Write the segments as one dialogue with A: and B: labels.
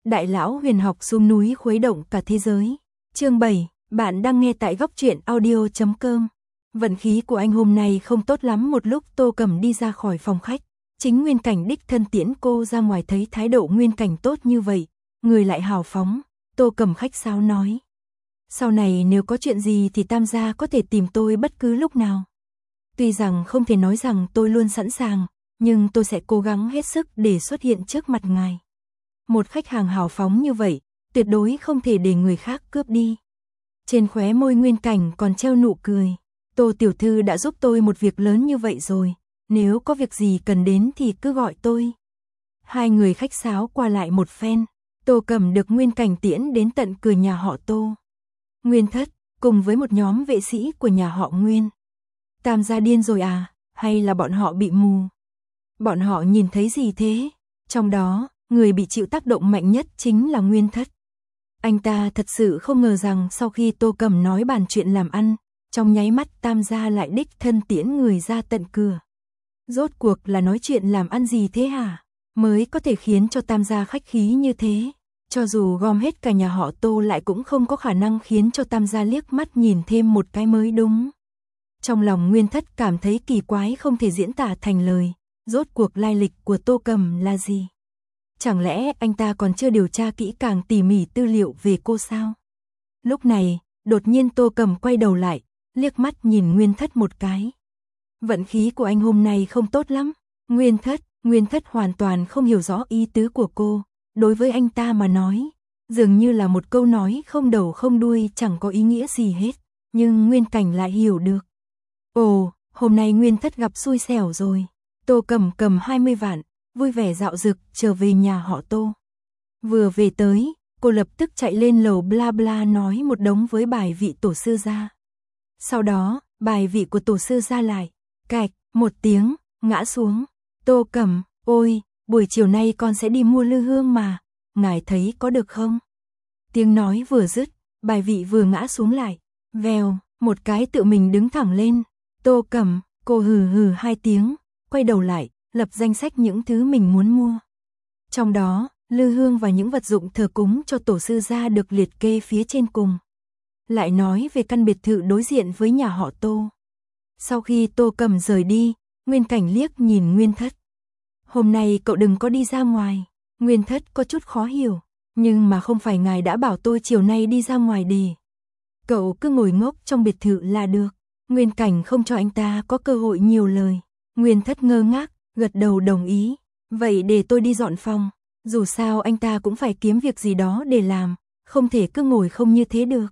A: Đại lão huyền học xuống núi khuấy động cả thế giới. Chương 7, bạn đang nghe tại góc truyện audio.com. Vận khí của anh hôm nay không tốt lắm. Một lúc Tô Cẩm đi ra khỏi phòng khách, chính Nguyên Cảnh đích thân tiễn cô ra ngoài. Thấy thái độ Nguyên Cảnh tốt như vậy, người lại hào phóng, Tô Cẩm khách sáo nói: sau này nếu có chuyện gì thì Tam gia có thể tìm tôi bất cứ lúc nào. Tuy rằng không thể nói rằng tôi luôn sẵn sàng, nhưng tôi sẽ cố gắng hết sức để xuất hiện trước mặt ngài. Một khách hàng hào phóng như vậy, tuyệt đối không thể để người khác cướp đi. Trên khóe môi Nguyên Cảnh còn treo nụ cười. Tô tiểu thư đã giúp tôi một việc lớn như vậy rồi, nếu có việc gì cần đến thì cứ gọi tôi. Hai người khách sáo qua lại một phen, Tô Cẩm được Nguyên Cảnh tiễn đến tận cửa nhà họ Tô. Nguyên thất, cùng với một nhóm vệ sĩ của nhà họ Nguyên. Tam gia điên rồi à, hay là bọn họ bị mù? Bọn họ nhìn thấy gì thế? Trong đó, người bị chịu tác động mạnh nhất chính là Nguyên thất. Anh ta thật sự không ngờ rằng sau khi Tô Cẩm nói bàn chuyện làm ăn, trong nháy mắt Tam gia lại đích thân tiễn người ra tận cửa. Rốt cuộc là nói chuyện làm ăn gì thế hả? Mới có thể khiến cho Tam gia khách khí như thế. Cho dù gom hết cả nhà họ Tô lại cũng không có khả năng khiến cho Tam gia liếc mắt nhìn thêm một cái mới đúng. Trong lòng Nguyên thất cảm thấy kỳ quái không thể diễn tả thành lời. Rốt cuộc lai lịch của Tô Cẩm là gì? Chẳng lẽ anh ta còn chưa điều tra kỹ càng tỉ mỉ tư liệu về cô sao? Lúc này, đột nhiên Tô Cẩm quay đầu lại, liếc mắt nhìn Nguyên thất một cái. Vận khí của anh hôm nay không tốt lắm. Nguyên thất hoàn toàn không hiểu rõ ý tứ của cô. Đối với anh ta mà nói, dường như là một câu nói không đầu không đuôi, chẳng có ý nghĩa gì hết. Nhưng Nguyên Cảnh lại hiểu được. Ồ, hôm nay Nguyên thất gặp xui xẻo rồi. Tô Cẩm cầm 20 vạn, vui vẻ dạo dực trở về nhà họ Tô. Vừa về tới, cô lập tức chạy lên lầu bla bla nói một đống với bài vị tổ sư gia. Sau đó, bài vị của tổ sư gia lại, cạch, một tiếng, ngã xuống. Tô Cẩm, ôi, buổi chiều nay con sẽ đi mua lư hương mà, ngài thấy có được không? Tiếng nói vừa dứt, bài vị vừa ngã xuống lại, vèo, một cái tự mình đứng thẳng lên. Tô Cẩm, cô hừ hừ hai tiếng, quay đầu lại, lập danh sách những thứ mình muốn mua. Trong đó, lư hương và những vật dụng thờ cúng cho tổ sư gia được liệt kê phía trên cùng. Lại nói về căn biệt thự đối diện với nhà họ Tô. Sau khi Tô Cẩm rời đi, Nguyên Cảnh liếc nhìn Nguyên thất. Hôm nay cậu đừng có đi ra ngoài. Nguyên thất có chút khó hiểu. Nhưng mà không phải ngài đã bảo tôi chiều nay đi ra ngoài đi. Cậu cứ ngồi ngốc trong biệt thự là được. Nguyên Cảnh không cho anh ta có cơ hội nhiều lời. Nguyên thất ngơ ngác, gật đầu đồng ý. Vậy để tôi đi dọn phòng. Dù sao anh ta cũng phải kiếm việc gì đó để làm. Không thể cứ ngồi không như thế được.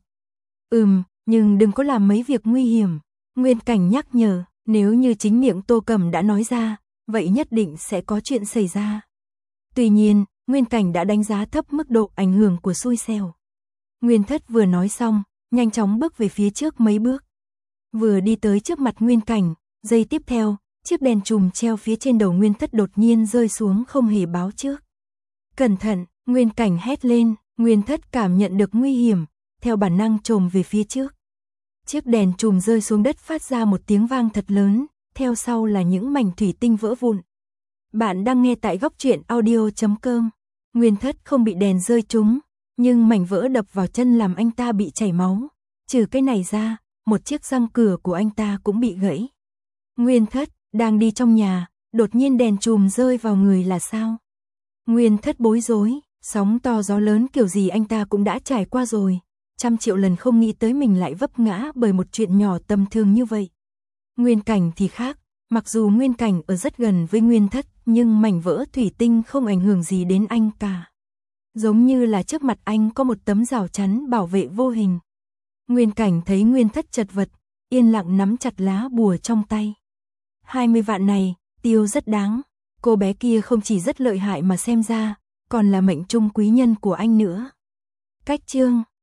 A: Nhưng đừng có làm mấy việc nguy hiểm. Nguyên Cảnh nhắc nhở, nếu như chính miệng Tô Cẩm đã nói ra, vậy nhất định sẽ có chuyện xảy ra. Tuy nhiên, Nguyên Cảnh đã đánh giá thấp mức độ ảnh hưởng của xui xẻo. Nguyên thất vừa nói xong, nhanh chóng bước về phía trước mấy bước. Vừa đi tới trước mặt Nguyên Cảnh, giây tiếp theo, chiếc đèn chùm treo phía trên đầu Nguyên thất đột nhiên rơi xuống không hề báo trước. Cẩn thận, Nguyên Cảnh hét lên. Nguyên thất cảm nhận được nguy hiểm, theo bản năng chồm về phía trước. Chiếc đèn chùm rơi xuống đất phát ra một tiếng vang thật lớn, theo sau là những mảnh thủy tinh vỡ vụn. Bạn đang nghe tại góc truyện audio.com. Nguyên thất không bị đèn rơi trúng, nhưng mảnh vỡ đập vào chân làm anh ta bị chảy máu. Trừ cái này ra, một chiếc răng cửa của anh ta cũng bị gãy. Nguyên thất đang đi trong nhà, đột nhiên đèn chùm rơi vào người là sao? Nguyên thất bối rối, sóng to gió lớn kiểu gì anh ta cũng đã trải qua rồi. 100 triệu lần không nghĩ tới mình lại vấp ngã bởi một chuyện nhỏ tầm thường như vậy. Nguyên Cảnh thì khác, mặc dù Nguyên Cảnh ở rất gần với Nguyên thất, nhưng mảnh vỡ thủy tinh không ảnh hưởng gì đến anh cả. Giống như là trước mặt anh có một tấm rào chắn bảo vệ vô hình. Nguyên Cảnh thấy Nguyên thất chật vật, yên lặng nắm chặt lá bùa trong tay. 20 vạn này, tiêu rất đáng. Cô bé kia không chỉ rất lợi hại mà xem ra, còn là mệnh trung quý nhân của anh nữa. Cách chương